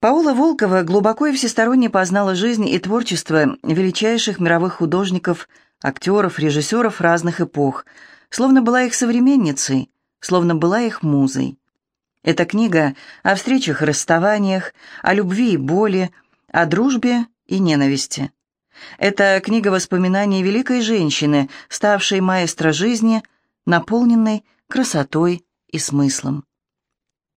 Паула Волкова глубоко и всесторонне познала жизнь и творчество величайших мировых художников, актеров, режиссеров разных эпох, словно была их современницей, словно была их музой. Эта книга о встречах и расставаниях, о любви и боли, о дружбе и ненависти. Это книга воспоминаний великой женщины, ставшей маэстро жизни, наполненной красотой и смыслом.